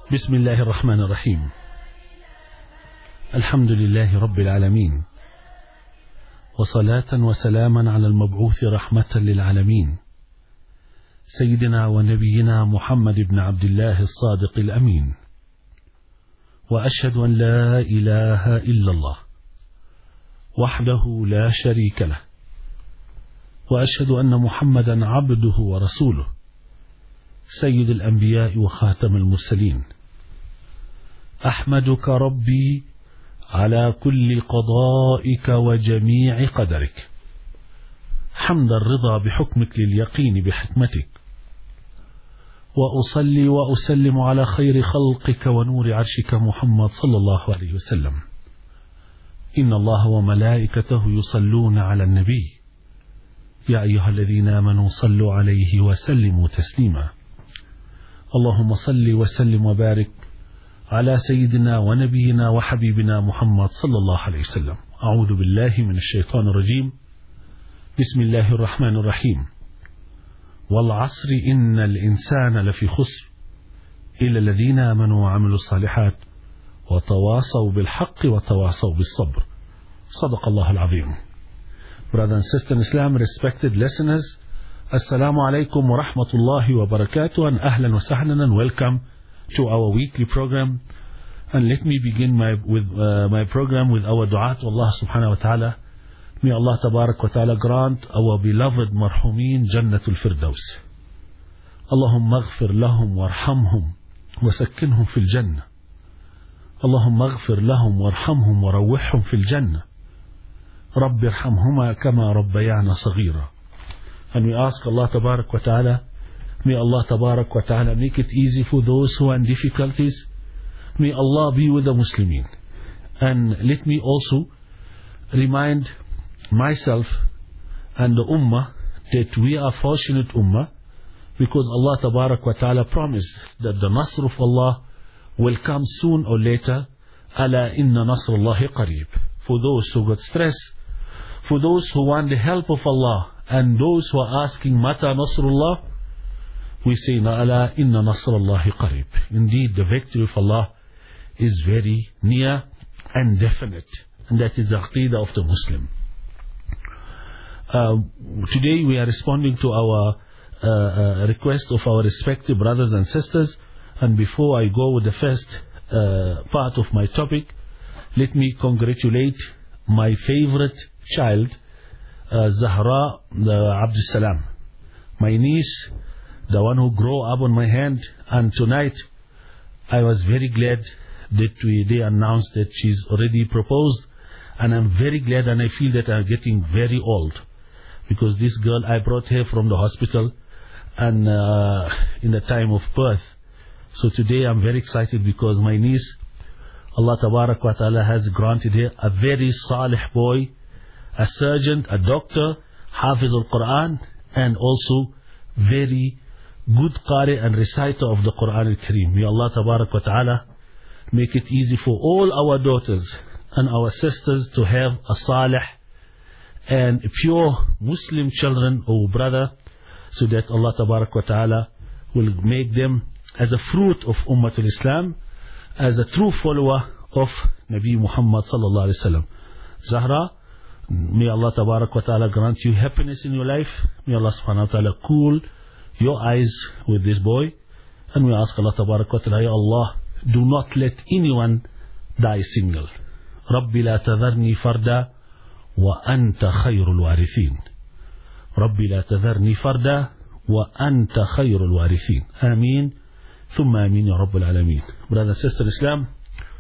بسم الله الرحمن الرحيم. الحمد لله رب العالمين، وصلاة وسلاما على المبعوث رحمة للعالمين، سيدنا ونبينا محمد بن عبد الله الصادق الأمين. وأشهد أن لا إله إلا الله وحده لا شريك له، وأشهد أن محمدا عبده ورسوله، سيد الأنبياء وخاتم المرسلين. أحمدك ربي على كل قضائك وجميع قدرك، حمد الرضا بحكمك لليقين بحكمتك، وأصلي وأسلم على خير خلقك ونور عرشك محمد صلى الله عليه وسلم. إن الله وملائكته يصلون على النبي، يا أيها الذين آمنوا صلوا عليه وسلموا تسليما. اللهم صل وسلم وبارك على سيدنا ونبينا وحبيبنا محمد صلى الله عليه وسلم. أعوذ بالله من الشيطان الرجيم. بسم الله الرحمن الرحيم. والعصر إن الإنسان لفي خسر إلا الذين آمنوا وعملوا الصالحات وتواصوا بالحق وتواصوا بالصبر. صدق الله العظيم. Brothers and sisters in Islam, respected listeners, Assalamu alaikum wa rahmatullahi wa barakatuh, and ahlan wa sahlan, and welcome to our weekly program. And let me begin my program with our dua to Allah subhanahu wa ta'ala. May Allah tabarak wa ta'ala grant our beloved marhumin Jannatul Firdaus. Allahumma aghfir lahum warhamhum wa sakkinhum fil jannah. Allahumma aghfir lahum warhamhum wa rawwihhum fil jannah. Rabbi irhamhuma kama rabbayana saghira. And we ask Allah tabarak wa ta'ala, may Allah tabarak wa ta'ala make it easy for those who are in difficulties. May Allah be with the Muslimin. And let me also remind myself and the Ummah that we are fortunate Ummah, because Allah tabarak wa ta'ala promised that the Nasr of Allah will come soon or later. Ala inna nasrullahi qareeb. For those who got stress, for those who want the help of Allah, and those who are asking Mata Nasrullah, we say Ala inna nasrullahi qareeb. Indeed, the victory of Allah is very near and definite, and that is the aqidah of the Muslim. Today we are responding to our request of our respective brothers and sisters. And before I go with the first part of my topic, let me congratulate my favorite child, Zahra Abdul Salam, my niece, the one who grew up on my hand. And tonight I was very glad that they announced that she's already proposed, and I'm very glad, and I feel that I'm getting very old, because this girl, I brought her from the hospital and in the time of birth. So today I'm very excited because my niece, Allah tabarak wa ta'ala has granted her a very salih boy, a surgeon, a doctor, Hafiz al-Quran, and also very good Qari and reciter of the Quran al-Kareem. May Allah tabarak wa ta'ala make it easy for all our daughters and our sisters to have a salih and pure Muslim children or brother, so that Allah tabarak wa ta'ala will make them as a fruit of Ummatul Islam, as a true follower of Nabi Muhammad sallallahu alaihi wasallam. Zahra, may Allah tabarak wa ta'ala grant you happiness in your life. May Allah subhanahu wa ta'ala cool your eyes with this boy. And we ask Allah tabarak wa ta'ala, Ya Allah, do not let anyone die single. Rabbi la tadharni farda wa anta khayrul warithin. Rabbi la tadharni farda wa anta khayrul warithin. Ameen. Thumma ameen ya Rabbul Alameen. Brother and sister Islam,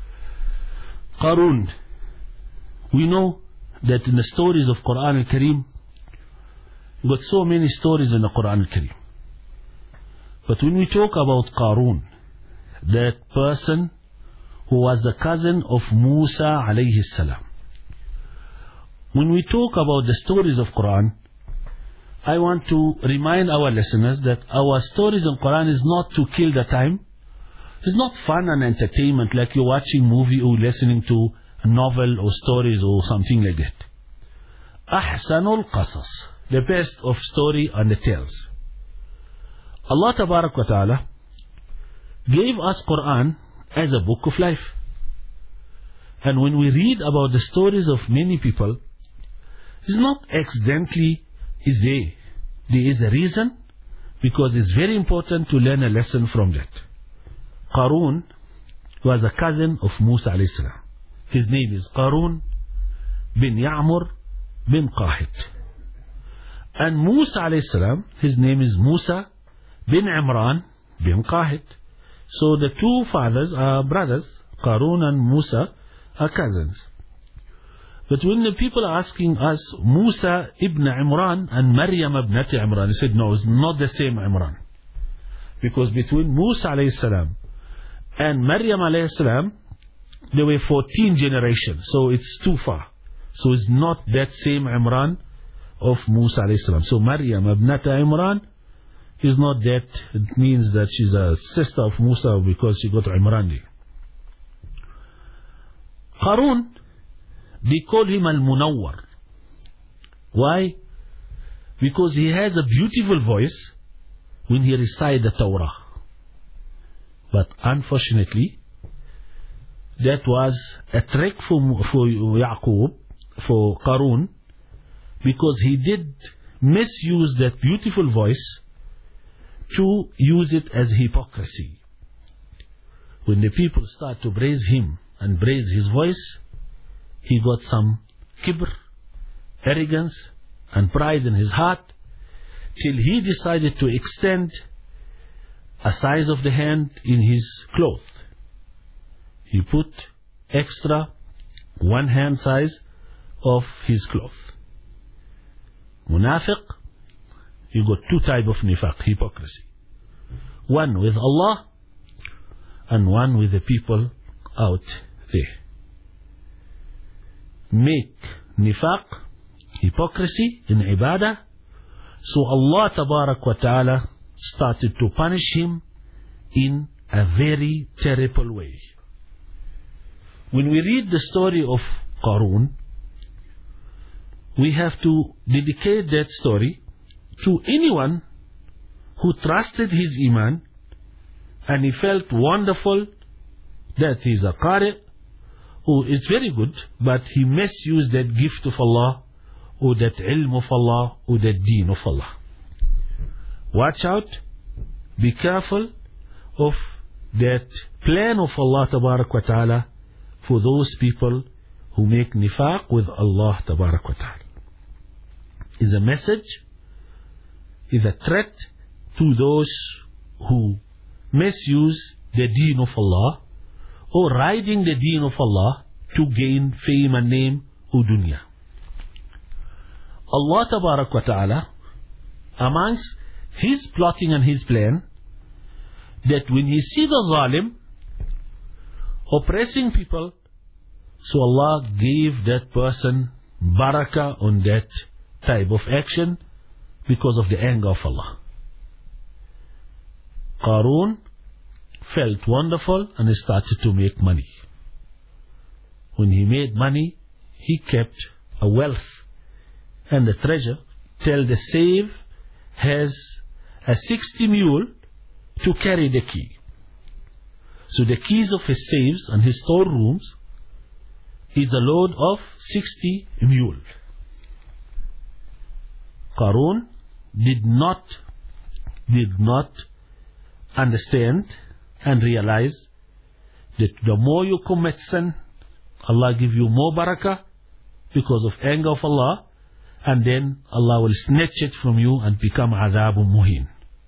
Qarun, we know that in the stories of Quran al-Kareem, you got so many stories in the Quran al-Kareem. But when we talk about Qarun, that person who was the cousin of Musa alayhi salam, when we talk about the stories of Quran, I want to remind our listeners that our stories in Quran is not to kill the time. It's not fun and entertainment like you're watching movie or listening to a novel or stories or something like that. Ahsanul Qasas, the best of story and the tales. Allah Tabarak wa Ta'ala gave us Quran as a book of life. And when we read about the stories of many people, it's not accidentally is there. There is a reason, because it's very important to learn a lesson from that. Qarun was a cousin of Musa alayhi salam. His name is Qarun bin Ya'mur bin Qahit. And Musa alayhi salam, his name is Musa bin Imran bin Qahit. So the two fathers are brothers. Qarun and Musa are cousins. But when the people are asking us, Musa ibn Imran and Maryam ibnati Imran, he said, no, it's not the same Imran. Because between Musa alayhi salam and Maryam alayhi salam, there were 14 generations. So it's too far. So it's not that same Imran of Musa alayhi salam. So Maryam ibnati Imran is not that. It means that she's a sister of Musa because she got Imran there. Qarun, they call him Al-Munawwar. Why? Because he has a beautiful voice when he recites the Torah. But unfortunately, that was a trick for Yaqub, for Qarun, because he did misuse that beautiful voice to use it as hypocrisy. When the people start to praise him and praise his voice, he got some kibr, arrogance and pride in his heart, till he decided to extend a size of the hand in his cloth. He put extra 1 hand size of his cloth. Munafiq, you got 2 types of nifaq, hypocrisy. One with Allah and one with the people out there. Make nifaq, hypocrisy in ibadah. So Allah Tabarak wa Ta'ala started to punish him in a very terrible way. When we read the story of Qarun, we have to dedicate that story to anyone who trusted his iman and he felt wonderful that he is a qari. Oh, it's very good, but he misused that gift of Allah, or that ilm of Allah, or that deen of Allah. Watch out, be careful of that plan of Allah Tabarak wa Ta'ala for those people who make nifaq with Allah Tabarak wa Ta'ala. Is a message, is a threat to those who misuse the deen of Allah, or riding the deen of Allah to gain fame and name or dunya. Allah Tabarak wa Ta'ala, amongst his plotting and his plan, that when he see the zalim oppressing people, so Allah gave that person barakah on that type of action because of the anger of Allah. Qarun felt wonderful and he started to make money. When he made money, he kept a wealth and a treasure till the slave has a 60 mule to carry the key. So the keys of his safes and his storerooms is a load of 60 mule. Qarun did not understand and realize that the more you commit sin, Allah give you more barakah because of anger of Allah, and then Allah will snatch it from you and become adhabun muhin.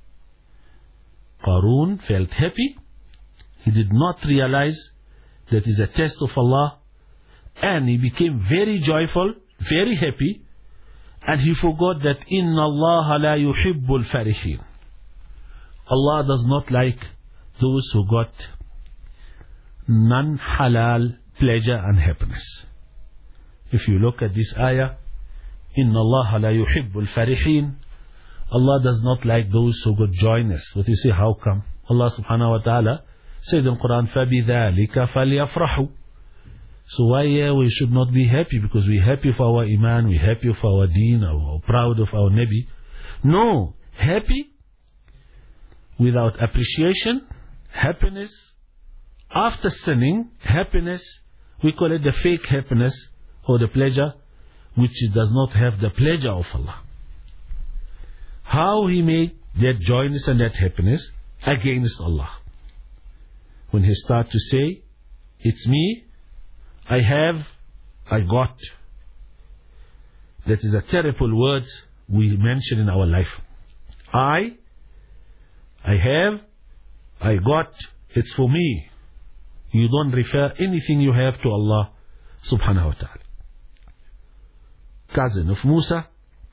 Qarun felt happy. He did not realize that is a test of Allah, and he became very joyful, very happy, and he forgot that Inna Allah la yuhibbul farihin. Allah does not like those who got non-halal pleasure and happiness. If you look at this ayah, Inna Allah la yuhibbul farihin, Allah does not like those who got joyness. But you say, how come? Allah subhanahu wa ta'ala said in Quran, فَبِذَلِكَ فَلْيَفْرَحُوا. So why we should not be happy? Because we're happy for our iman, we're happy for our deen, or proud of our Nabi. No, happy without appreciation happiness after sinning, happiness, we call it the fake happiness or the pleasure, which does not have the pleasure of Allah. How he made that joyness and that happiness against Allah. When he started to say, it's me, I have, I got. That is a terrible word we mention in our life. I have, I got, it's for me. You don't refer anything you have to Allah subhanahu wa ta'ala. Cousin of Musa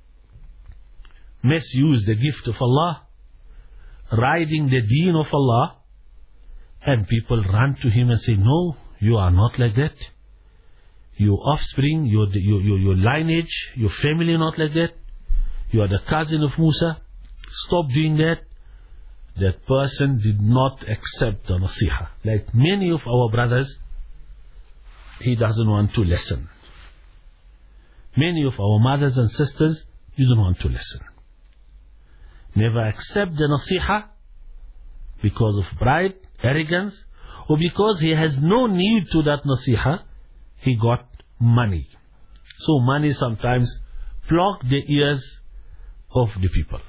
misused the gift of Allah, riding the deen of Allah, and people run to him and say, no, you are not like that. Your offspring, your lineage, your family not like that. You are the cousin of Musa. Stop doing that. That person did not accept the nasiha. Like many of our brothers, he doesn't want to listen. Many of our mothers and sisters, you don't want to listen. Never accept the nasiha because of pride, arrogance, or because he has no need to that nasiha. He got money. So money sometimes block the ears of the people.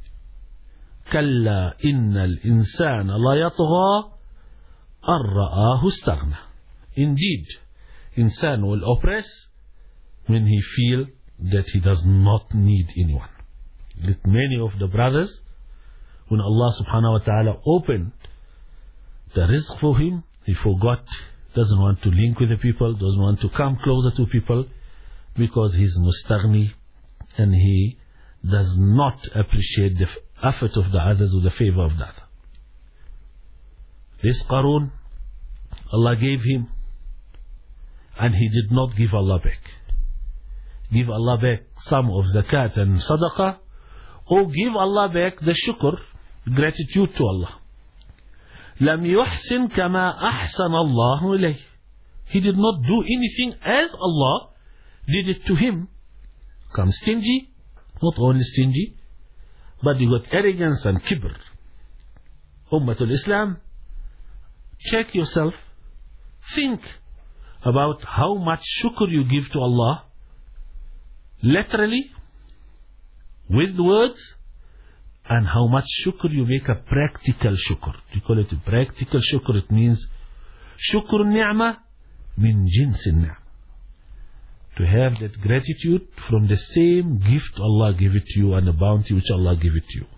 كلا إن الإنسان لا يطغى أن رآه استغنى. Indeed, insan will oppress when he feel that he does not need anyone. That many of the brothers, when Allah subhanahu wa ta'ala opened the rizq for him, he forgot, doesn't want to link with the people, doesn't want to come closer to people, because he's mustaghni and he does not appreciate the effort of the others or the favor of the other. This Qarun, Allah gave him, and he did not give Allah back. Give Allah back some of zakat and sadaqah, or give Allah back the shukr, gratitude to Allah. لم يحسن كما أحسن الله إليه. He did not do anything as Allah did it to him. Come stingy, not only stingy, but you got arrogance and kibr. Ummatul Islam, check yourself. Think about how much shukr you give to Allah, literally, with words, and how much shukr you make a practical shukr. You call it a practical shukr. It means shukr ni'mah min jins ni'mah. To have that gratitude from the same gift Allah gave it to you and the bounty which Allah gave it to you.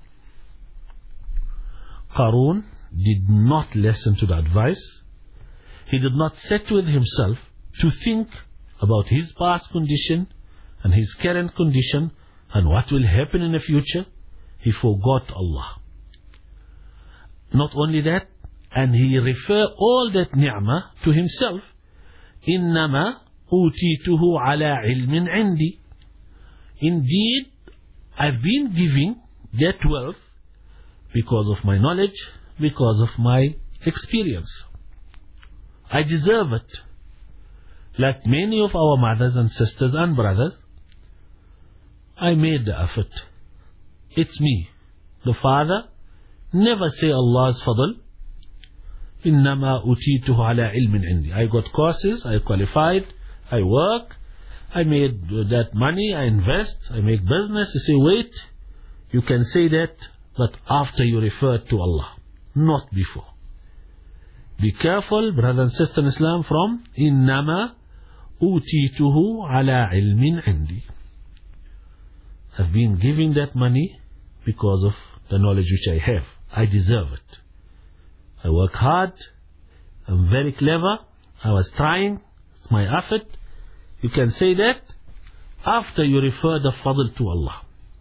Qarun did not listen to the advice. He did not sit with himself to think about his past condition and his current condition and what will happen in the future. He forgot Allah. Not only that, and he referred all that ni'mah to himself. إِنَّمَا أُوتِيتُهُ عَلَى عِلْمٍ عِنْدِي. Indeed, I've been giving that wealth because of my knowledge, because of my experience. I deserve it. Like many of our mothers and sisters and brothers, I made the effort. It's me. The father never say Allah's fadl. إِنَّمَا أُوتِيتُهُ عَلَى عِلْمٍ عِنْدِي. I got courses, I qualified, I work, I made that money, I invest, I make business. You say, wait, you can say that, but after you refer to Allah, not before. Be careful, brother and sister in Islam, from إِنَّمَا أُوتِيتُهُ عَلَى عِلْمٍ عِنْدِي. I've been giving that money because of the knowledge which I have. I deserve it. I work hard, I'm very clever, I was trying, it's my effort. You can say that after you refer the fadl to Allah.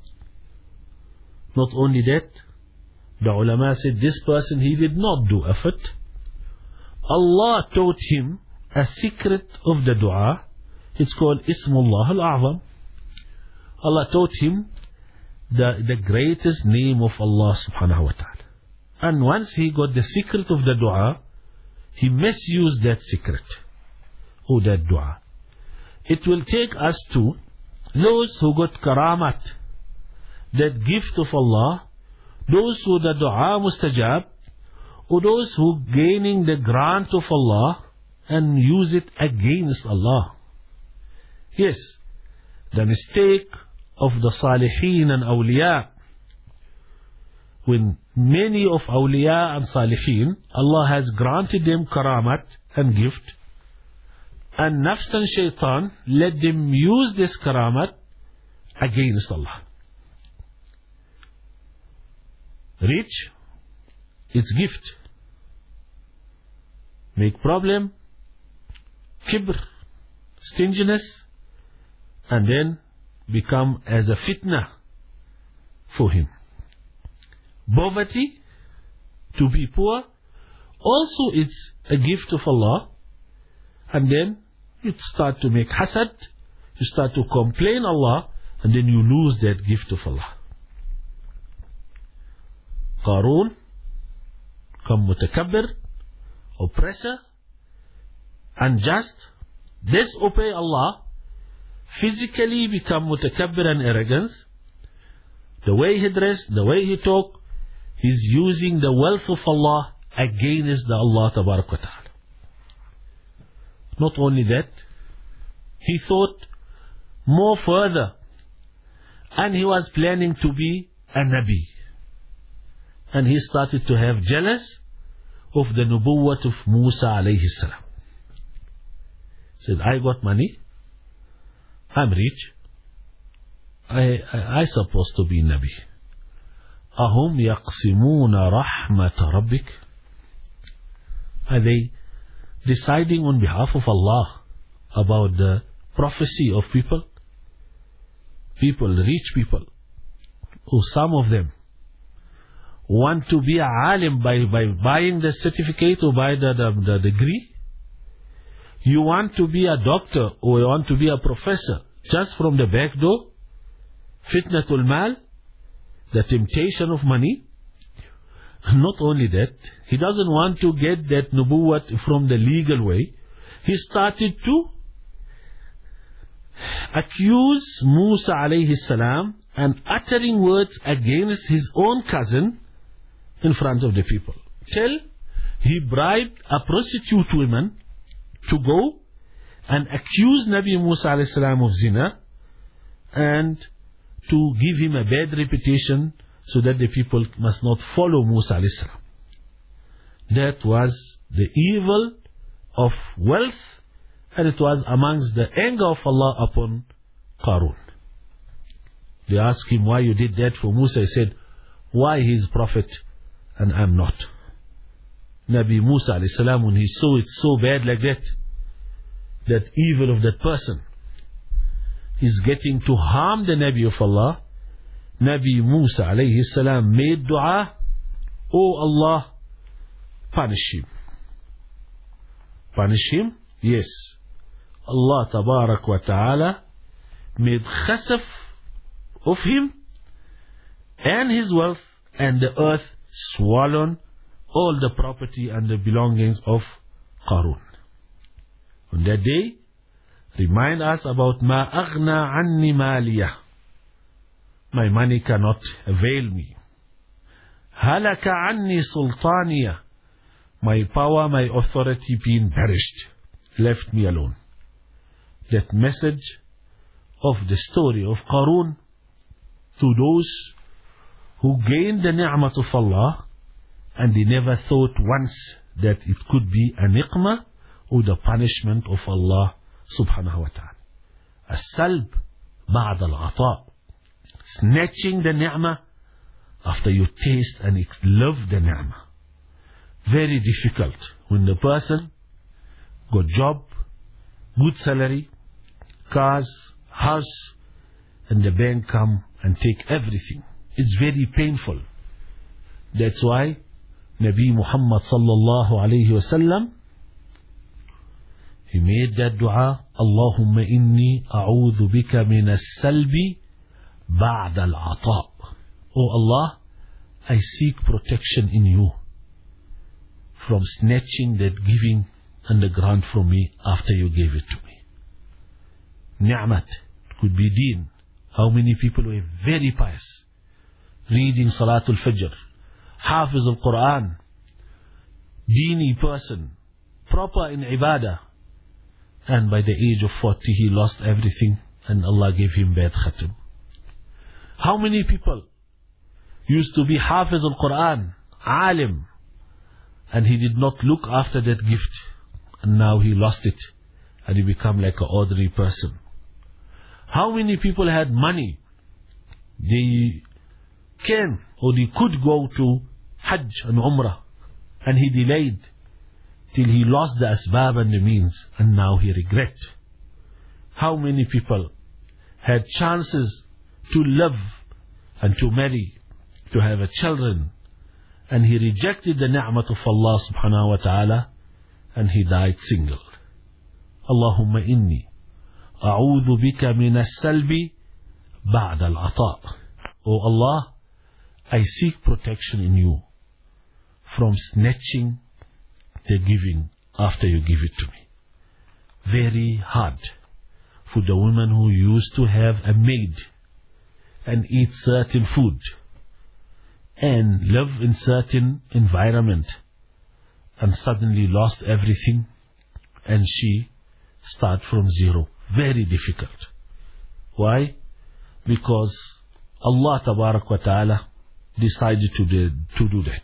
Not only that, the ulama said this person, he did not do effort. Allah taught him a secret of the dua. It's called Ismullah al-A'zam. Allah taught him the greatest name of Allah subhanahu wa ta'ala. And once he got the secret of the dua, he misused that secret or that dua. It will take us to those who got karamat, that gift of Allah, those who the dua mustajab, or those who gaining the grant of Allah and use it against Allah. Yes, the mistake of the Salihin and Awliya, when many of Awliya and Salihin, Allah has granted them karamat and gift, and Nafs and Shaitan let them use this karamat against Allah. Rich, it's gift. Make problem, kibr, stinginess, and then become as a fitna for him. Poverty, to be poor, also it's a gift of Allah, and then you start to make hasad, you start to complain Allah, and then you lose that gift of Allah. Qarun, come mutakabbir, oppressor, unjust, disobey Allah, physically become mutakabbir and arrogance. The way he dressed, the way he talked, he's using the wealth of Allah against the Allah Tabarak wa Ta'ala. Not only that, he thought more further, and he was planning to be a Nabi. And he started to have jealous of the nubuwwat of Musa alayhi salam. Said, I got money, I'm rich, I supposed to be Nabi. Ahum yaqsimuna rahmat rabbik? Are they deciding on behalf of Allah about the prophecy of people? People, rich people, who some of them want to be a alim by buying the certificate or by the degree. You want to be a doctor or you want to be a professor just from the back door. Fitnatul mal, the temptation of money. Not only that, he doesn't want to get that nubuwwat from the legal way. He started to accuse Musa alayhi salam and uttering words against his own cousin in front of the people. Till he bribed a prostitute woman to go and accuse Nabi Musa alayhi salam of zina and to give him a bad reputation so that the people must not follow Musa alayhi salam. That was the evil of wealth, and it was amongst the anger of Allah upon Qarun. They asked him why you did that for Musa. He said, why he is prophet and I'm not. Nabi Musa alayhi salam, when he saw it so bad like that evil of that person is getting to harm the Nabi of Allah, Nabi Musa alayhi salam made dua, oh Allah, punish him. Punish him? Yes. Allah Tabarak wa Ta'ala made khasaf of him and his wealth, and the earth swallowed all the property and the belongings of Qarun. On that day, remind us about ma aghna anni maliyah. My money cannot avail me. Halaka anni sultaniya. My power, my authority being perished, left me alone. That message of the story of Qarun to those who gained the ni'mat of Allah and they never thought once that it could be a niqmah or the punishment of Allah subhanahu wa ta'ala. As-salb ba'd al-ata. Snatching the ni'mah after you taste and love the ni'mah. Very difficult when the person got job, good salary, cars, house, and the bank come and take everything. It's very painful. That's why Nabi Muhammad sallallahu alayhi wa sallam, he made that dua, Allahumma inni a'udhu bika min as-salbi ba'da al-ata. Oh Allah, I seek protection in you from snatching that giving and the grant from me after you gave it to me. Ni'mat, it could be deen. How many people were very pious, reading Salatul Fajr, Hafiz al-Quran, Deeni person, proper in ibadah. And by the age of 40 he lost everything and Allah gave him bad khatam. How many people used to be Hafiz al-Quran, Alim, and he did not look after that gift, and now he lost it and he became like an ordinary person. How many people had money, they can or they could go to Hajj and Umrah, and he delayed till he lost the asbab and the means, and now he regret. How many people had chances to live and to marry, to have a children, and he rejected the ni'mat of Allah subhanahu wa ta'ala, and he died single. Allahumma inni a'udhu bika min as-salbi ba'da al-ata'. Oh Allah, I seek protection in you from snatching the giving after you give it to me. Very hard for the women who used to have a maid and eat certain food and live in certain environment and suddenly lost everything and she start from zero. Very difficult. Why? Because Allah Tabarak wa Ta'ala decided to do that.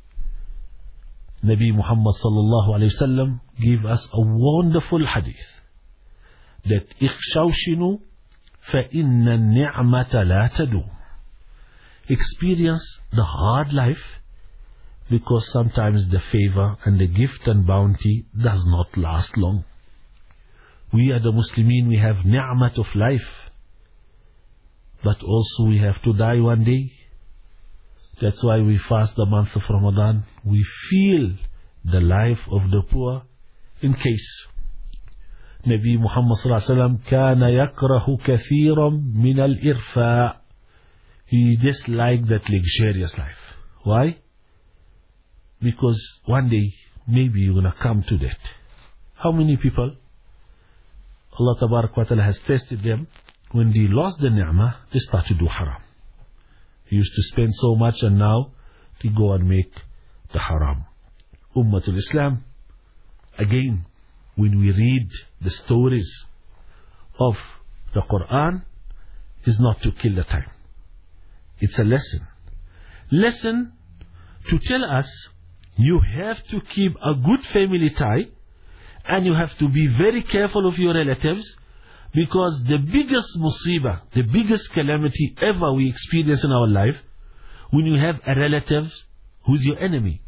Nabi Muhammad sallallahu alayhi wa sallam gave us a wonderful hadith that اخشوشنوا فإن النعمة لا تدوم. Experience the hard life, because sometimes the favor and the gift and bounty does not last long. We are the Muslimin, we have ni'mat of life, but also we have to die one day. That's why we fast the month of Ramadan. We feel the life of the poor in case. Nabi Muhammad sallallahu alaihi wasallam kana yakrahu kathiran min al-irfa. He disliked that luxurious life. Why? Because one day maybe you're gonna come to that. How many people Allah Tabarak wa Ta'ala has tested them, when they lost the ni'mah, they start to do haram. He used to spend so much and now they go and make the haram. Ummatul Islam, again, when we read the stories of the Quran, is not to kill the time. It's a lesson. Lesson to tell us you have to keep a good family tie, and you have to be very careful of your relatives, because the biggest musibah, the biggest calamity ever we experience in our life, when you have a relative who's your enemy.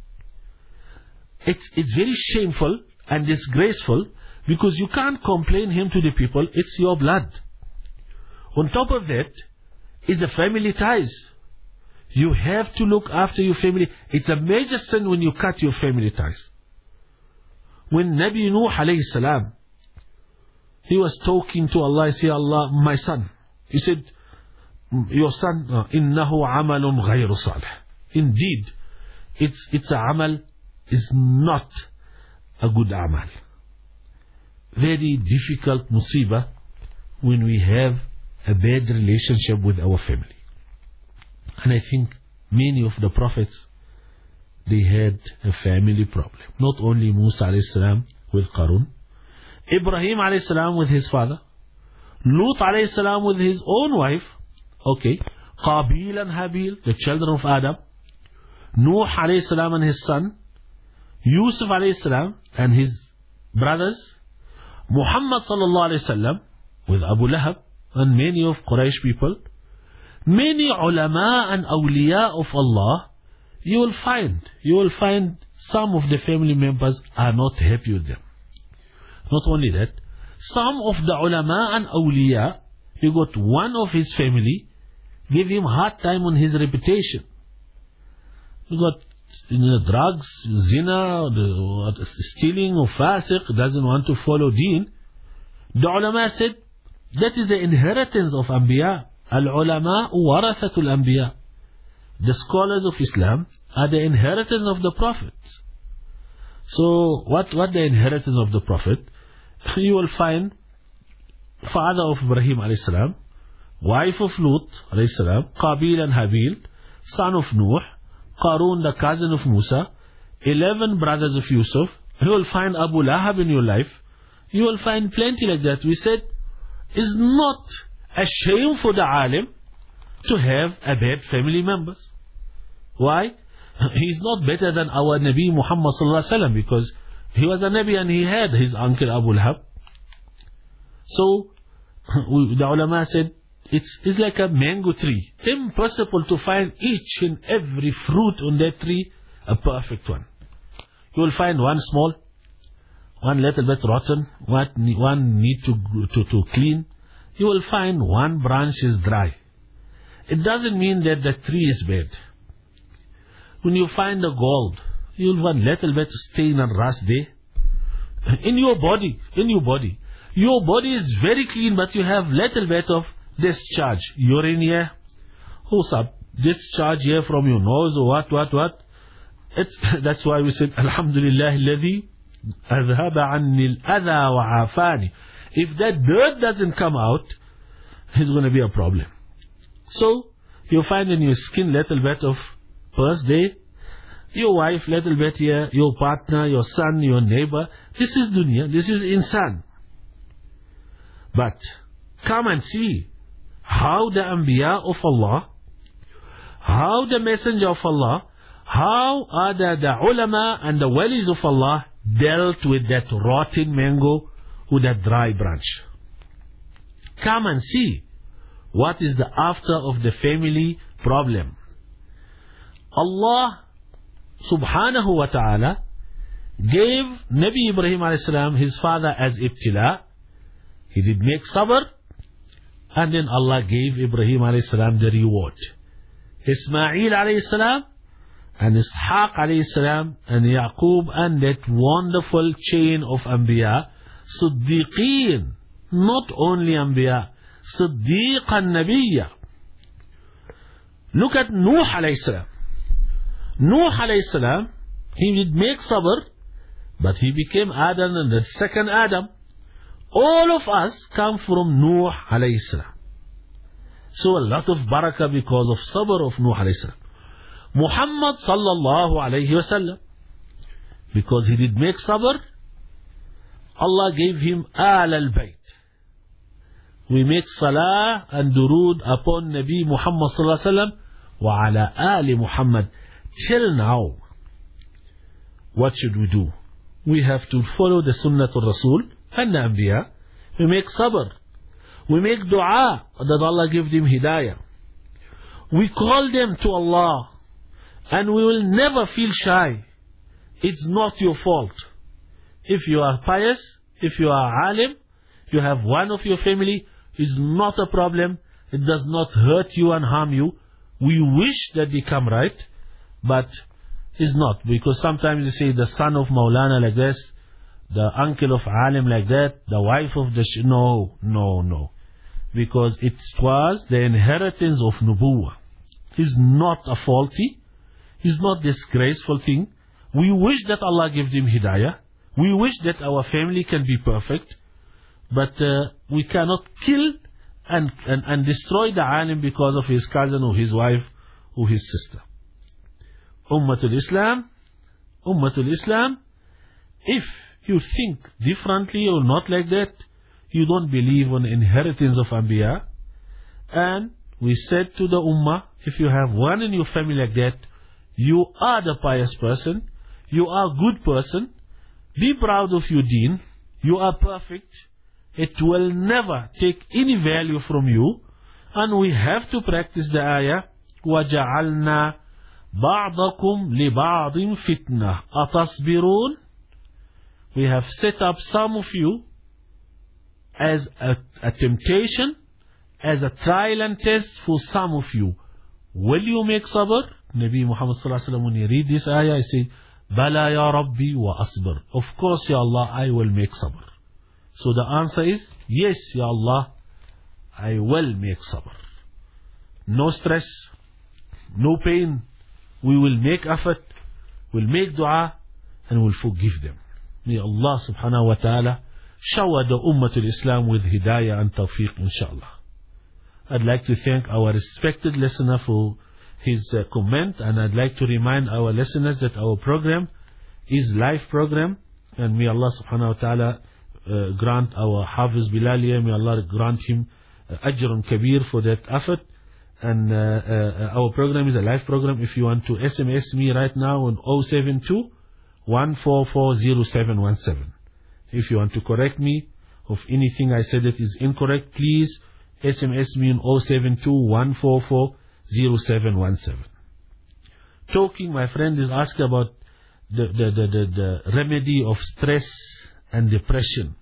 It's very shameful and disgraceful, because you can't complain him to the people, it's your blood. On top of that is the family ties. You have to look after your family. It's a major sin when you cut your family ties. When Nabi Nuh alayhi salam, he was talking to Allah, he said, Allah, my son. He said, your son, إِنَّهُ عَمَلٌ غَيْرُ صَالِحٍ. Indeed, it's a amal, is not a good amal. Very difficult musibah when we have a bad relationship with our family. And I think many of the prophets, they had a family problem. Not only Musa alayhi salam with Qarun, Ibrahim alayhi salam with his father, Lut alayhi salam with his own wife, okay, Qabil and Habil, the children of Adam, Nuh alayhi salam and his son, Yusuf alayhi salam and his brothers, Muhammad sallallahu alayhi salam with Abu Lahab, and many of Quraysh people, many ulama and awliya of Allah. You will find some of the family members are not happy with them. Not only that, some of the ulama and awliya, you got one of his family give him hard time on his reputation. You got drugs, zina, stealing or fasiq, doesn't want to follow deen. The ulama said that is the inheritance of Anbiya. Al-ulama warathatul Anbiya. The scholars of Islam are the inheritance of the prophets. So what the inheritance of the prophet? You will find father of Ibrahim alayhi salam, wife of Lut alayhi salam, Qabil and Habil, son of Nuh, Qarun the cousin of Musa, 11 brothers of Yusuf. You will find Abu Lahab in your life. You will find plenty like that. We said, it's not a shame for the alim to have a bad family members. Why? He's not better than our Nabi Muhammad sallallahu alaihi wasallam, because he was a Nabi and he had his uncle Abu Lahab. So the ulama said, it's like a mango tree. Impossible to find each and every fruit on that tree a perfect one. You will find one small, one little bit rotten, one need to clean. You will find one branch is dry. It doesn't mean that the tree is bad. When you find the gold, you will find little bit stain and rust there. In your body. Your body is very clean, but you have little bit of discharge. Urine here, discharge here from your nose, or what. That's why we said, Alhamdulillah alladhi adhaba anni al-adha wa afani. If that dirt doesn't come out, it's going to be a problem. So, you find in your skin little bit of pus there, your wife little bit here, your partner, your son, your neighbor. This is dunya, this is insan. But, come and see how the Anbiya of Allah, how the Messenger of Allah, how are the ulama and the walis of Allah dealt with that rotten mango with that dry branch. Come and see what is the after of the family problem. Allah subhanahu wa ta'ala gave Nabi Ibrahim alayhi salam, his father, as ibtila. He did make sabr, and then Allah gave Ibrahim alayhi salam the reward. Ismail alayhi salam and Ishaq alayhi salam and Yaqub and that wonderful chain of Anbiya, Siddiqeen, not only Anbiya, Siddiqan Nabiyya. Look at Nuh alayhi salam. Nuh alayhi salam, he did make sabr, but he became Adam and the second Adam. All of us come from Nuh alayhi salam. So a lot of barakah because of sabr of Nuh alayhi salam. Muhammad sallallahu alayhi wasallam, because he did make sabr, Allah gave him Al al-Bayt. We make salah and durood upon Nabi Muhammad sallallahu alayhi wasallam wa ala Ali Muhammad. Till now, what should we do? We have to follow the Sunnah of Rasul and the Anbiya. We make sabr. We make dua that Allah give them hidayah. We call them to Allah, and we will never feel shy. It's not your fault. If you are pious, if you are alim, you have one of your family, it's not a problem. It does not hurt you and harm you. We wish that they come right, but it's not. Because sometimes you say the son of Maulana like this, the uncle of alim like that, the wife of the... No. Because it was the inheritance of Nubuwah. It's not a faulty, it's not disgraceful thing. We wish that Allah give them hidayah. We wish that our family can be perfect. But we cannot kill and destroy the alim because of his cousin or his wife or his sister. Ummatul Islam, if you think differently or not like that, you don't believe on inheritance of Anbiya. And we said to the Ummah, if you have one in your family like that, you are the pious person, you are a good person, be proud of your deen, you are perfect, it will never take any value from you, and we have to practice the ayah, وَجَعَلْنَا بَعْضَكُمْ لِبَعْضٍ فِتْنَةً أَتَصْبِرُونَ. We have set up some of you as a temptation, as a trial and test for some of you. Will you make sabr? Nabi Muhammad sallallahu alaihi wasallam, when you read this ayah, he said, Bala ya Rabbi wa asbir. Of course, Ya Allah, I will make sabr. So the answer is, yes, Ya Allah, I will make sabr. No stress, no pain. We will make effort, we'll make dua, and we'll forgive them. May Allah subhanahu wa ta'ala shower the Ummatul Islam with hidayah and tawfiq, inshallah. I'd like to thank our respected listener for his comment, and I'd like to remind our listeners that our program is live program, and may Allah subhanahu wa ta'ala grant our Hafiz Bilaliya, may Allah grant him ajrun kabir for that effort. And our program is a live program. If you want to SMS me right now on 072-144-0717. If you want to correct me of anything I said that is incorrect, please SMS me on 072-144-0717. Talking, my friend is asking about the remedy of stress and depression.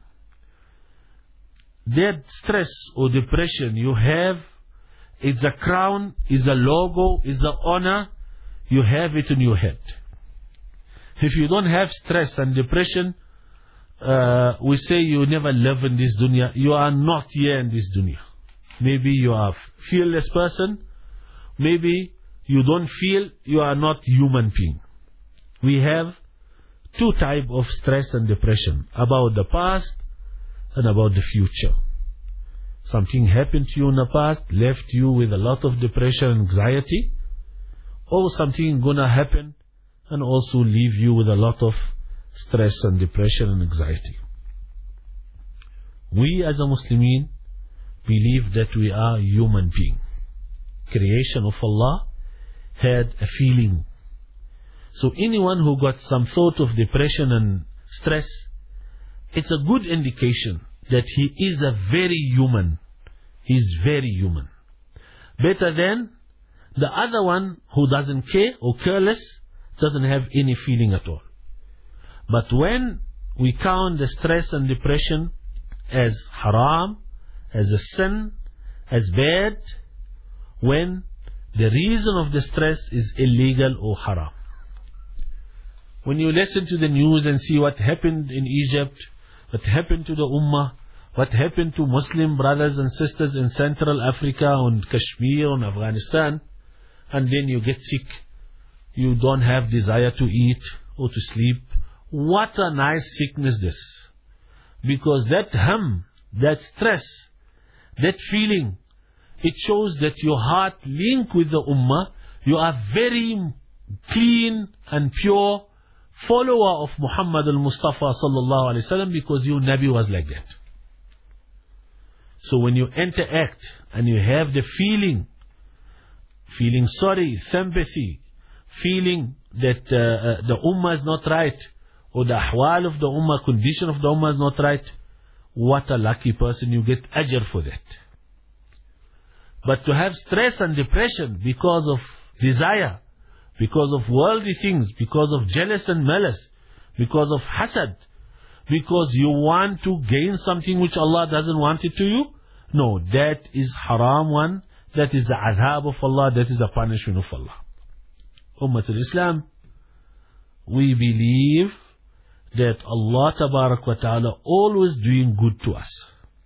That stress or depression you have, it's a crown, it's a logo, it's an honor, you have it in your head. If you don't have stress and depression, we say you never live in this dunya. You are not here in this dunya. Maybe you are a fearless person. Maybe you don't feel, you are not human being. We have two types of stress and depression, about the past and about the future. Something happened to you in the past, left you with a lot of depression and anxiety, or something gonna happen and also leave you with a lot of stress and depression and anxiety. We as a Muslimin believe that we are human beings. Creation of Allah had a feeling. So anyone who got some sort of depression and stress, it's a good indication that he is a very human. He's very human. Better than the other one who doesn't care or careless, doesn't have any feeling at all. But when we count the stress and depression as haram, as a sin, as bad, when the reason of the stress is illegal or haram. When you listen to the news and see what happened in Egypt, what happened to the Ummah, what happened to Muslim brothers and sisters in Central Africa, on Kashmir, on Afghanistan, and then you get sick, you don't have desire to eat or to sleep. What a nice sickness this. Because that that stress, that feeling, it shows that your heart linked with the Ummah. You are very clean and pure follower of Muhammad al-Mustafa sallallahu alaihi wasallam, because your Nabi was like that. So when you interact and you have the feeling sorry, sympathy, feeling that the Ummah is not right, or the ahwal of the Ummah, condition of the Ummah is not right, what a lucky person, you get ajr for that. But to have stress and depression because of desire, because of worldly things, because of jealous and malice, because of hasad, because you want to gain something which Allah doesn't want it to you, no, that is haram one, that is the azab of Allah, that is the punishment of Allah. Ummatul Islam, we believe that Allah Tabarak wa Ta'ala always doing good to us.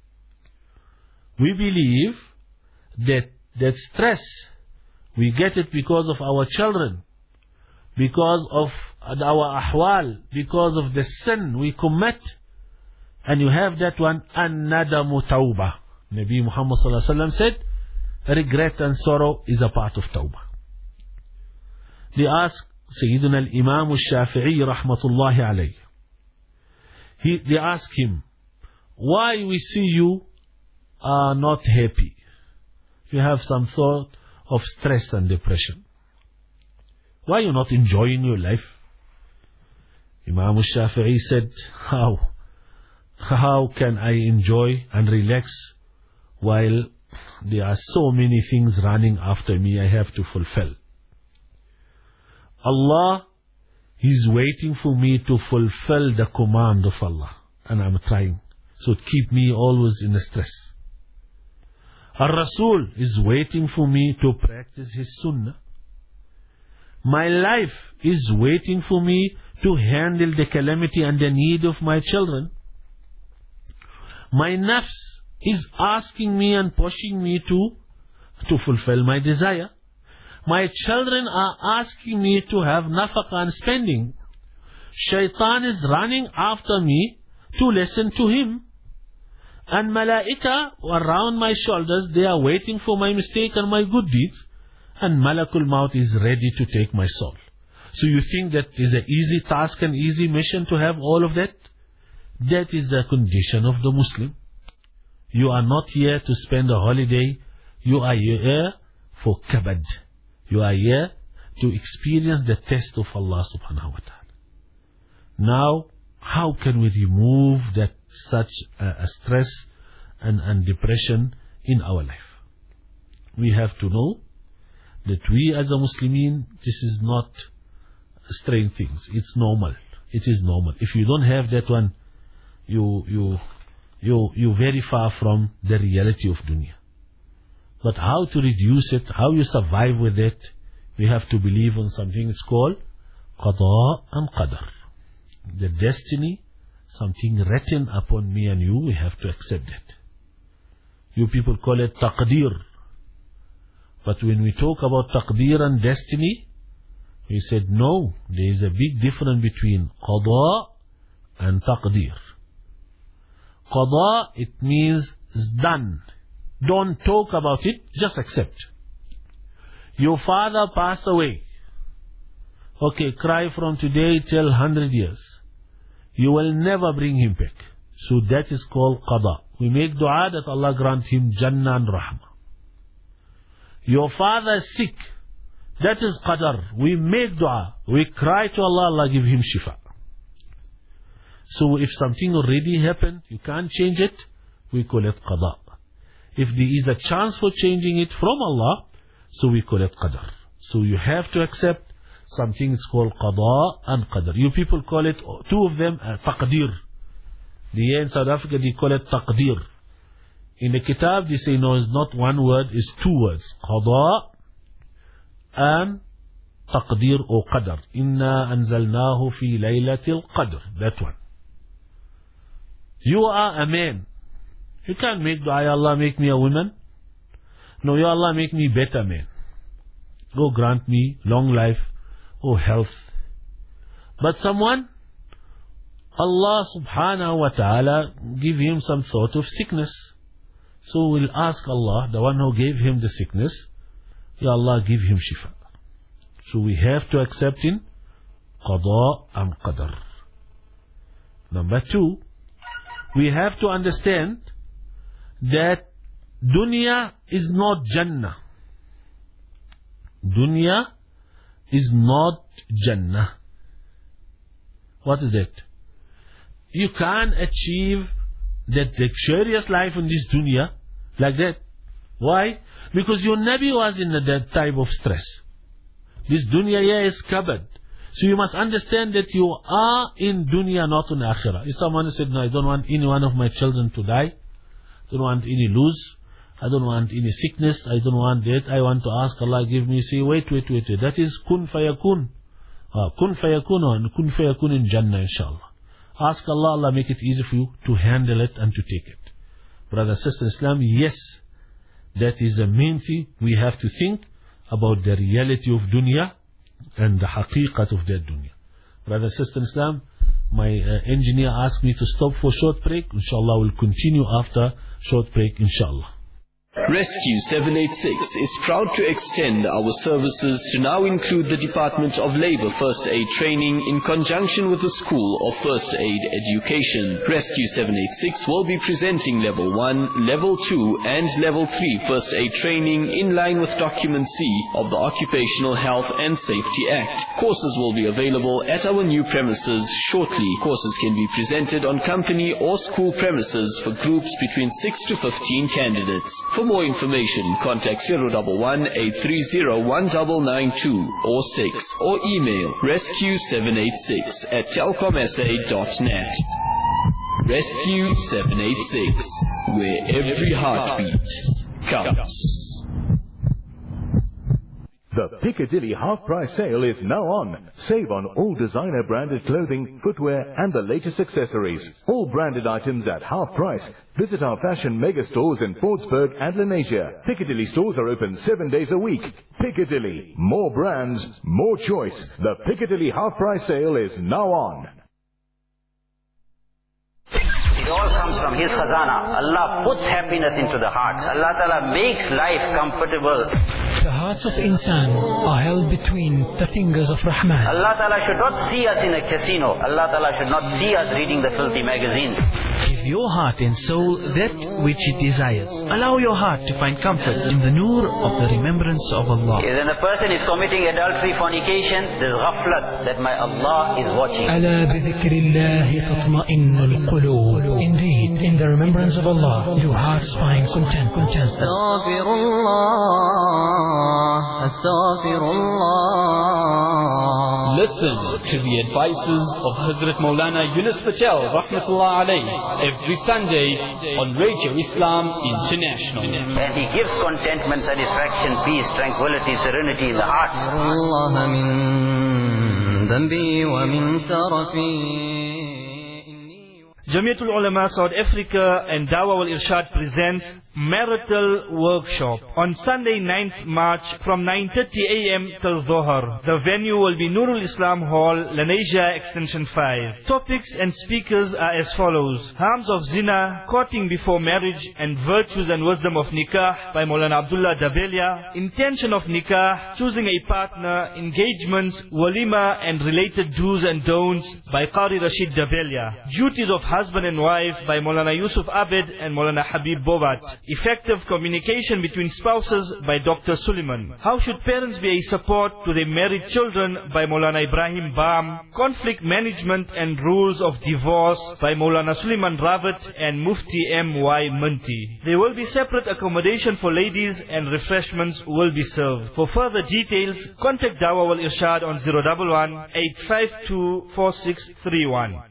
We believe that stress, we get it because of our children, because of our ahwal, because of the sin we commit. And you have that one, an-nadamu tawbah. Nabi Muhammad sallallahu alaihi wasallam said, regret and sorrow is a part of tawbah. They asked Sayyidina al-Imam al-Shafi'i rahmatullahi alayhi. They asked him, why we see you are not happy? You have some sort of stress and depression. Why are you not enjoying your life? Imam al-Shafi'i said, how can I enjoy and relax while there are so many things running after me I have to fulfill? Allah is waiting for me to fulfill the command of Allah, and I'm trying. So keep me always in the stress. Ar-Rasul is waiting for me to practice his sunnah. My life is waiting for me to handle the calamity and the need of my children. My nafs is asking me and pushing me to fulfill my desire. My children are asking me to have nafaqah and spending. Shaitan is running after me to listen to him. And malaika around my shoulders, they are waiting for my mistake and my good deeds. And Malakul Maut is ready to take my soul. So you think that is an easy task and easy mission to have all of that? That is the condition of the Muslim. You are not here to spend a holiday. You are here for kabad. You are here to experience the test of Allah subhanahu wa ta'ala. Now, how can we remove that such a stress and depression in our life? We have to know that we as a Muslimin, this is not strange things. It's normal. It is normal. If you don't have that one, you're very far from the reality of dunya. But how to reduce it, how you survive with it, we have to believe in something it's called qada and qadar. The destiny, something written upon me and you, we have to accept it. You people call it taqdeer. But when we talk about taqdeer and destiny, we said no, there is a big difference between qada and taqdeer. Qada, it means it's done. Don't talk about it, just accept. Your father passed away. Okay, cry from today till 100 years. You will never bring him back. So that is called qada. We make dua that Allah grant him Jannah and Rahmah. Your father is sick. That is qadar. We make dua. We cry to Allah, Allah give him shifa. So if something already happened, you can't change it, we call it qada. If there is a chance for changing it from Allah, so we call it qadar. So you have to accept something it's called qada and qadar. You people call it, two of them, taqdeer. Here in South Africa they call it taqdeer. In the kitab they say no, it's not one word, it's two words. Qada and taqdeer or qadar. Inna anzalnahu fi laylatil qadr. That one. You are a man. You can't make dua, Ya Allah make me a woman. No, Ya Allah make me better man. Go grant me long life or health. But someone, Allah subhanahu wa ta'ala give him some sort of sickness. So we'll ask Allah, the one who gave him the sickness, Ya Allah give him shifa. So we have to accept in qada and qadar. Number two, we have to understand that dunya is not Jannah. Dunya is not Jannah. What is that? You can't achieve that luxurious life in this dunya like that. Why? Because your Nabi was in that type of stress. This dunya here is kabad. So you must understand that you are in dunya, not in akhirah. If someone said, no, I don't want any one of my children to die, I don't want any lose, I don't want any sickness, I don't want that, I want to ask Allah, give me, say, wait. That is kun fayakun. Kun fayakun and kun fayakun in Jannah, inshallah. Ask Allah, Allah make it easy for you to handle it and to take it. Brother, sister, Islam, yes, that is the main thing. We have to think about the reality of dunya and the haqiqat of that dunya. Brother, sister, Islam, my engineer asked me to stop for short break. Inshallah, we'll continue after short break, inshallah. Rescue 786 is proud to extend our services to now include the Department of Labor First Aid Training in conjunction with the School of First Aid Education. Rescue 786 will be presenting Level 1, Level 2 and Level 3 First Aid Training in line with Document C of the Occupational Health and Safety Act. Courses will be available at our new premises shortly. Courses can be presented on company or school premises for groups between 6 to 15 candidates. For more information, contact 011-830-1992 or 6 or email rescue786@telcomsa.net. Rescue 786, where every heartbeat counts. The Piccadilly half-price sale is now on. Save on all designer branded clothing, footwear and the latest accessories. All branded items at half price. Visit our fashion mega stores in Fordsburg and Lenasia. Piccadilly stores are open 7 days a week. Piccadilly. More brands, more choice. The Piccadilly half-price sale is now on. It all comes from His khazana. Allah puts happiness into the heart. Allah Ta'ala makes life comfortable. The hearts of insan are held between the fingers of Rahman. Allah Ta'ala should not see us in a casino. Allah Ta'ala should not see us reading the filthy magazines. Give your heart and soul that which it desires. Allow your heart to find comfort in the nur of the remembrance of Allah. When a person is committing adultery, fornication, there's ghaflat that my Allah is watching. ألا بذكر الله تطمئن القلوب. Indeed, in the remembrance of Allah, your hearts find contentment. Listen to the advices of Hazrat Maulana Yunus Patel Rahmatullah Alayhi every Sunday on Radio Islam International. And he gives contentment, satisfaction, peace, tranquility, serenity in the heart. Jamiatul Ulama South Africa and Dawah Wal Irshad presents Marital Workshop on Sunday 9th March from 9:30 a.m. till Zohar. The venue will be Nurul Islam Hall, Lenasia Extension 5. Topics and speakers are as follows: Harms of Zina, Courting Before Marriage and Virtues and Wisdom of Nikah by Maulana Abdullah Dabelia, Intention of Nikah, Choosing a Partner, Engagements, Walima and Related Do's and Don'ts by Qari Rashid Dabelia, Duties of Husband and Wife by Maulana Yusuf Abed and Maulana Habib Bovat, Effective Communication Between Spouses by Dr. Suleiman, How Should Parents Be a Support to Their Married Children by Maulana Ibrahim Bam, Conflict Management and Rules of Divorce by Maulana Suleiman Ravat and Mufti M.Y. Munti. There will be separate accommodation for ladies and refreshments will be served. For further details, contact Dawah Wal Irshad on 011-852-4631.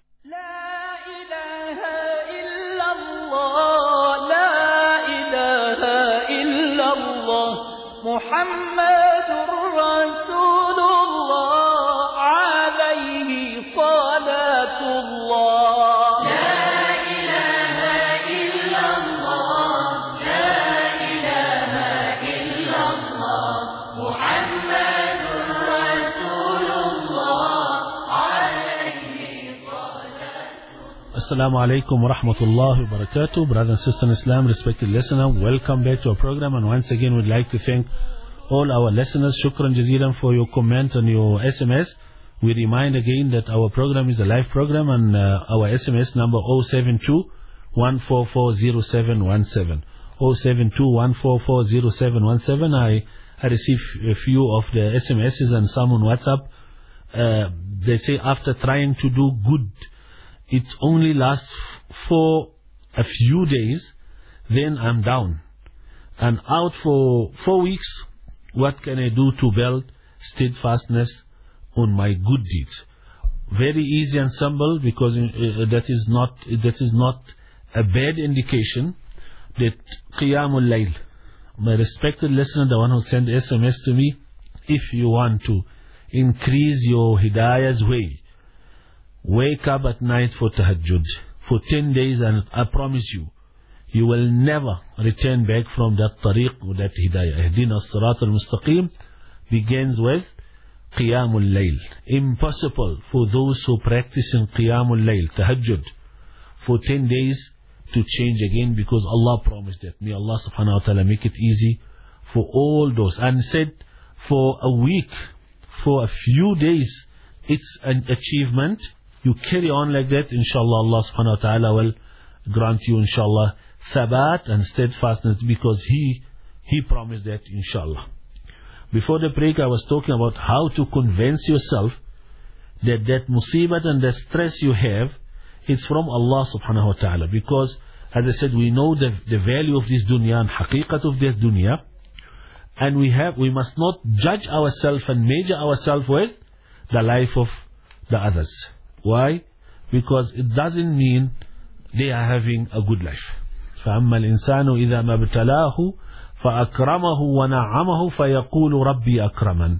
محمد رسول الله عليه صلاة الله لا إله إلا الله لا إله إلا الله محمد رسول الله عليه صلاة. Assalamu alaikum wa rahmatullahi wa barakatuh. Brothers and sisters in Islam, respected listener, welcome back to our program, and once again we'd like to thank all our listeners. Shukran jazeelan for your comment and your SMS. We remind again that our program is a live program, and our SMS number 072-144-0717. 072-144-0717. I received a few of the SMSs and some on WhatsApp. They say after trying to do good, it only lasts for a few days, then I'm down and out for 4 weeks. What can I do to build steadfastness on my good deeds? Very easy and simple, because that is not a bad indication that Qiyamul Layl. My respected listener, the one who sent SMS to me, if you want to increase your Hidayah's way, wake up at night for tahajjud for 10 days, and I promise you, you will never return back from that tariq or that hidayah. Ihdina as-sirat al-mustaqim begins with Qiyamul Layl. Impossible for those who practice in Qiyamul Layl, tahajjud, for 10 days to change again, because Allah promised that. May Allah subhanahu wa ta'ala make it easy for all those. And said for a week, for a few days, it's an achievement. You carry on like that, inshallah, Allah subhanahu wa ta'ala will grant you, inshallah, thabat and steadfastness, because He promised that, inshallah. Before the break, I was talking about how to convince yourself that that musibat and the stress you have, it's from Allah subhanahu wa ta'ala. Because, as I said, we know the value of this dunya and haqiqat of this dunya, and we must not judge ourselves and measure ourselves with the life of the others. Why? Because it doesn't mean they are having a good life. فَأَمَّا الْإِنسَانُ إِذَا مَا ابْتَلَاهُ فَأَكْرَمَهُ وَنَعَّمَهُ فَيَقُولُ رَبِّي أَكْرَمَنِ.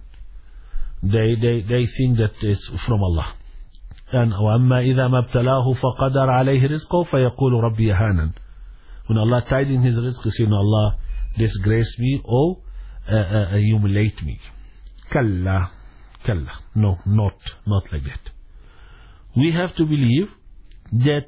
They think that it's from Allah. And وَأَمَّا إِذَا مَا ابْتَلَاهُ فَقَدَرَ عَلَيْهِ رِزْقَهُ فَيَقُولُ رَبِّي أَهَانًا. When Allah ties in His rizq, he says, no, Allah disgrace me or humiliate me. Kalla. No, not like that. We have to believe that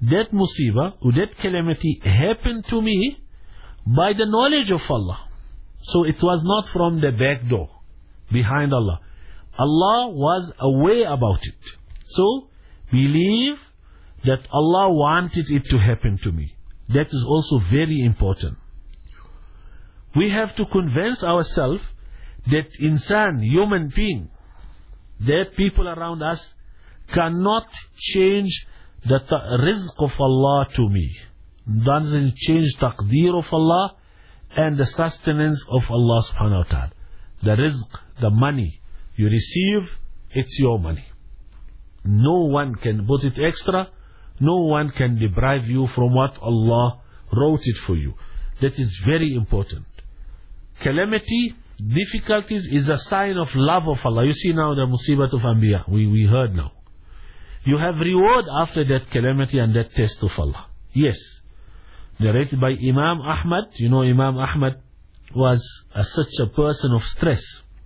musibah or that calamity happened to me by the knowledge of Allah. So it was not from the back door, behind Allah. Allah was aware about it. So believe that Allah wanted it to happen to me. That is also very important. We have to convince ourselves that insan, human being, that people around us cannot change the rizq of Allah to me. Doesn't change taqdeer of Allah and the sustenance of Allah subhanahu wa ta'ala. The rizq, the money you receive, it's your money. No one can put it extra. No one can deprive you from what Allah wrote it for you. That is very important. Calamity, difficulties is a sign of love of Allah. You see now the musibat of Anbiya. We heard now. You have reward after that calamity and that test of Allah. Yes. Narrated by Imam Ahmad. You know Imam Ahmad was such a person of stress.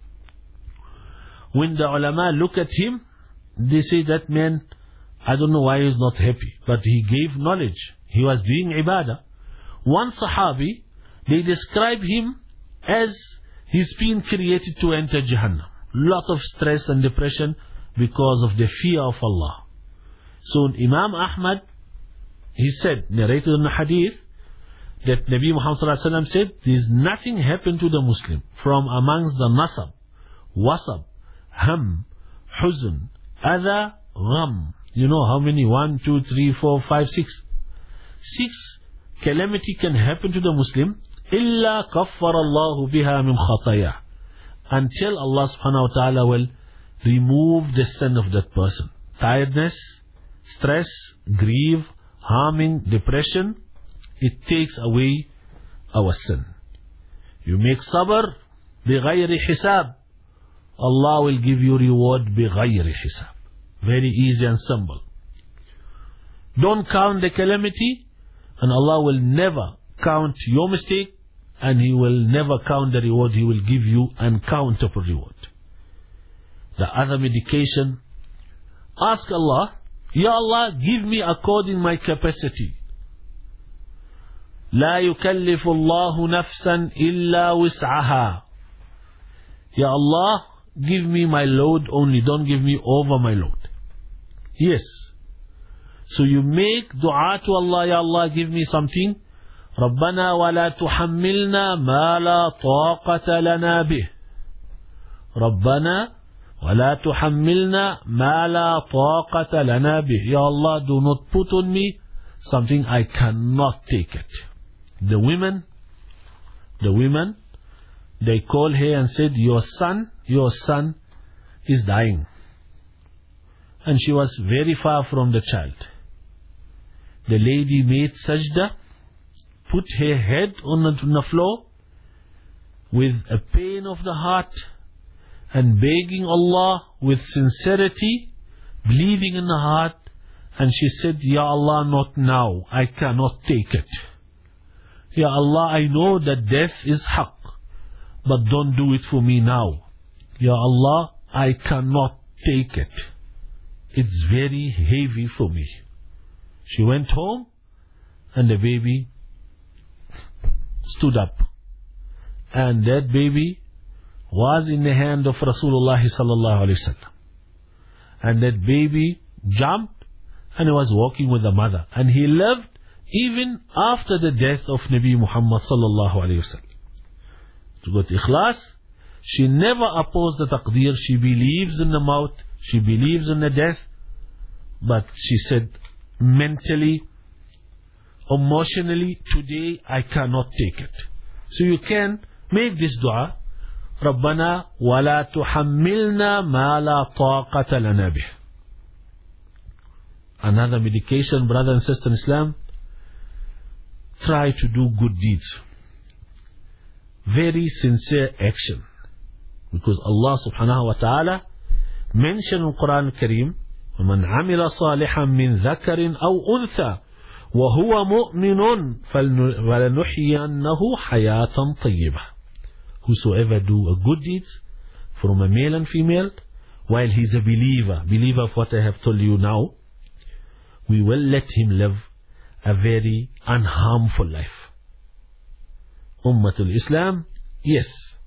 When the ulama look at him, they say that man, I don't know why he's not happy, but he gave knowledge. He was doing ibadah. One Sahabi, they describe him as he's been created to enter Jahannam. Lot of stress and depression because of the fear of Allah. So Imam Ahmad, he said, narrated in the hadith, that Nabi Muhammad ﷺ said, there's nothing happened to the Muslim from amongst the nasab, wasab, ham, huzn, adha, gham. You know how many? 1, 2, 3, 4, 5, 6. 6 calamity can happen to the Muslim. Illa kaffar Allahu biha min khataya. Until Allah subhanahu wa ta'ala will remove the sin of that person. Tiredness, stress, grief, harming, depression. It takes away our sin. You make sabr bighayri hisab. Allah will give you reward bighayri hisab. Very easy and simple. Don't count the calamity, and Allah will never count your mistake, and He will never count the reward. He will give you uncountable reward. The other medication, ask Allah, Ya Allah, give me according my capacity. لا يكلف الله نفسا إلا وسعها. Ya Allah, give me my load only, don't give me over my load. Yes. So you make dua to Allah, Ya Allah, give me something. ربنا ولا تحملنا ما لا طاقة لنا به. ربنا ولا تحملنا ما لا طاقة لنا به. Ya Allah, do not put on me something I cannot take it. The women, they called her and said, your son is dying. And she was very far from the child. The lady made sajda, put her head on the floor with a pain of the heart and begging Allah with sincerity, bleeding in the heart. And she said, Ya Allah, not now. I cannot take it. Ya Allah, I know that death is haqq, but don't do it for me now. Ya Allah, I cannot take it. It's very heavy for me. She went home and the baby stood up. And that baby was in the hand of Rasulullah sallallahu alaihi wasallam. And that baby jumped and he was walking with the mother. And he lived even after the death of Nabi Muhammad sallallahu alaihi wasallam. To go to Ikhlas, she never opposed the taqdeer. She believes in the maut. She believes in the death. But she said, mentally, emotionally, today I cannot take it. So you can make this dua. رَبَّنَا وَلَا تُحَمِّلْنَا مَا لَا طَاقَةَ لَنَا بِهِ. Another medication, brother and sister in Islam, try to do good deeds. Very sincere action. Because Allah subhanahu wa ta'ala mentioned in the Quran al-Kareem, وَمَنْ عَمِلَ صَالِحًا مِنْ ذَكَرٍ أَوْ أُنْثَى وَهُوَ مُؤْمِنٌ فَلَنُحْيِيَنَّهُ حَيَاةً طَيِّبَةً. Whosoever do a good deed from a male and female, while he is a believer of what I have told you now, we will let him live a very unharmful life. Ummatul Islam, Yes,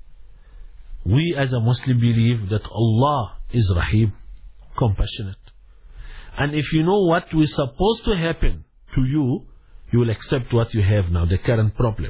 we as a Muslim believe that Allah is Rahim, compassionate. And if you know what is supposed to happen to you, you will accept what you have now, the current problem.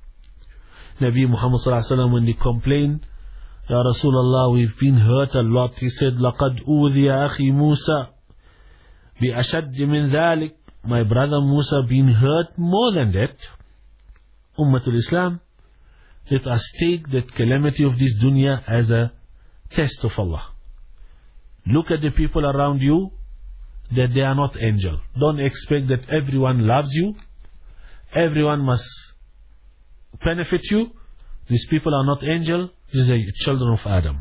Nabi Muhammad sallallahu alaihi wasallam, when they complained, Ya Rasulullah, we've been hurt a lot, he said, لَقَدْ أُوذِيَ أَخِي مُوسَى بِأَشَدِّ مِنْ ذَلِكَ. My brother Musa been hurt more than that. Ummatul Islam, let us take that calamity of this dunya as a test of Allah. Look at the people around you, that they are not angel. Don't expect that everyone loves you, everyone must benefit you. These people are not angel, these are children of Adam.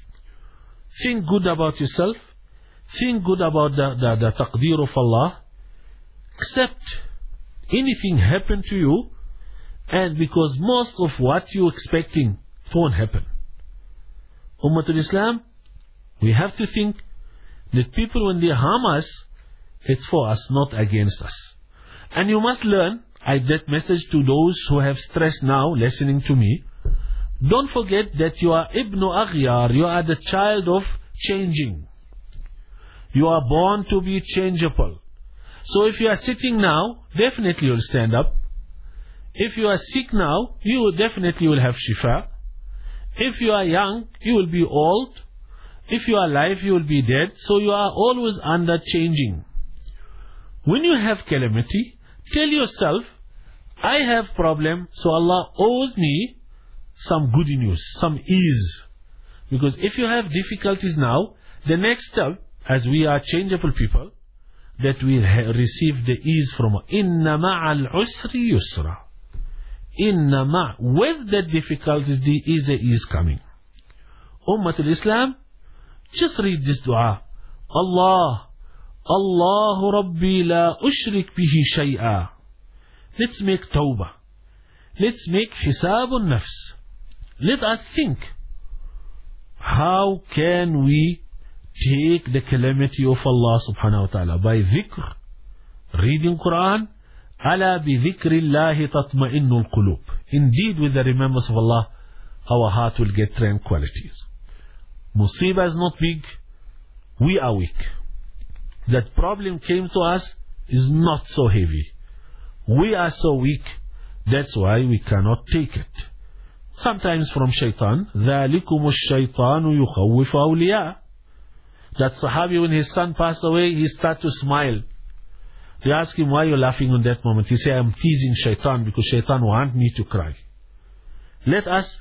Think good about yourself, think good about the taqdeer of Allah. Accept anything happen to you, and because most of what you're expecting won't happen. Ummatul Islam, we have to think that people, when they harm us, it's for us, not against us. And you must learn, that message to those who have stress now listening to me, don't forget that you are Ibn Aghyar, you are the child of changing. You are born to be changeable. So if you are sitting now, definitely you'll stand up. If you are sick now, you definitely will have shifa. If you are young, you will be old. If you are alive, you will be dead. So you are always under changing. When you have calamity, tell yourself, I have problem, so Allah owes me some good news, some ease. Because if you have difficulties now, the next step, as we are changeable people, that we receive the ease from Inna ma'al usri yusra. Inna ma', with the difficulties, the ease is coming. Ummatul Islam, just read this dua. Allah, Allahu Rabbi la ushrik bihi shay'a. Let's make tawbah. Let's make hisabun nafs. Let us think, how can we take the calamity of Allah subhanahu wa ta'ala? By dhikr, reading Quran. Ala bi dhikrillahi tatma'innul qulub. Indeed, with the remembrance of Allah, our heart will get tranquility. Musibah is not big, we are weak. That problem came to us is not so heavy. We are so weak, that's why we cannot take it. Sometimes from shaitan, ذَلِكُمُ الشَّيْطَانُ يُخَوِّفُ أَوْلِيَاءَ. That Sahabi, when his son passed away, he started to smile. They asked him, why are you laughing on that moment? He said, I'm teasing shaitan because shaitan wants me to cry. Let us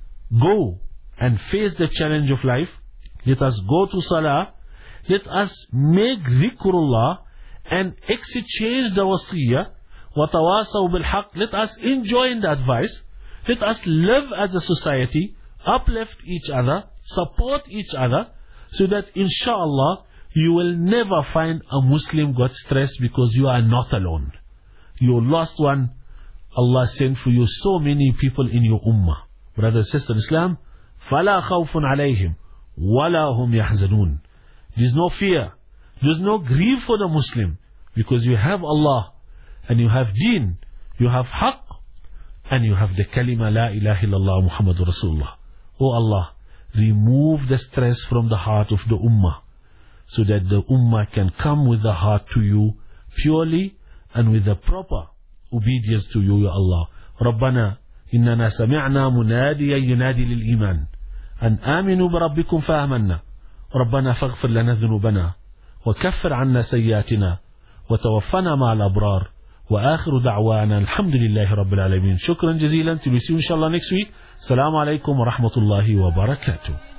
go and face the challenge of life. Let us go to salah. Let us make dhikrullah and exchange the wasiyah. وَتَوَاصَوْا بِالْحَقِّ. Let us enjoy the advice. Let us live as a society, uplift each other, support each other, so that inshallah you will never find a Muslim got stressed because you are not alone. Your lost one, Allah sent for you so many people in your ummah. Brothers and sisters in Islam, فَلَا خَوْفٌ عَلَيْهِمْ وَلَا هُمْ يَحْزَنُونَ. There is no fear, there is no grief for the Muslim, because you have Allah, and you have deen, you have haqq, and you have the kalima la ilaha illallah Muhammadur Rasulullah. Oh Allah, remove the stress from the heart of the ummah, so that the ummah can come with the heart to you purely and with the proper obedience to you, Ya Allah. ربنا إننا سمعنا مناديا ينادي للإيمان أن آمنوا بربكم فآمنا ربنا فاغفر لنا ذنوبنا وكفر عنا سيئاتنا وتوفنا مع الأبرار وآخر دعوانا الحمد لله رب العالمين. شكرا جزيلا. Till we see you inshallah next week. السلام عليكم ورحمة الله وبركاته.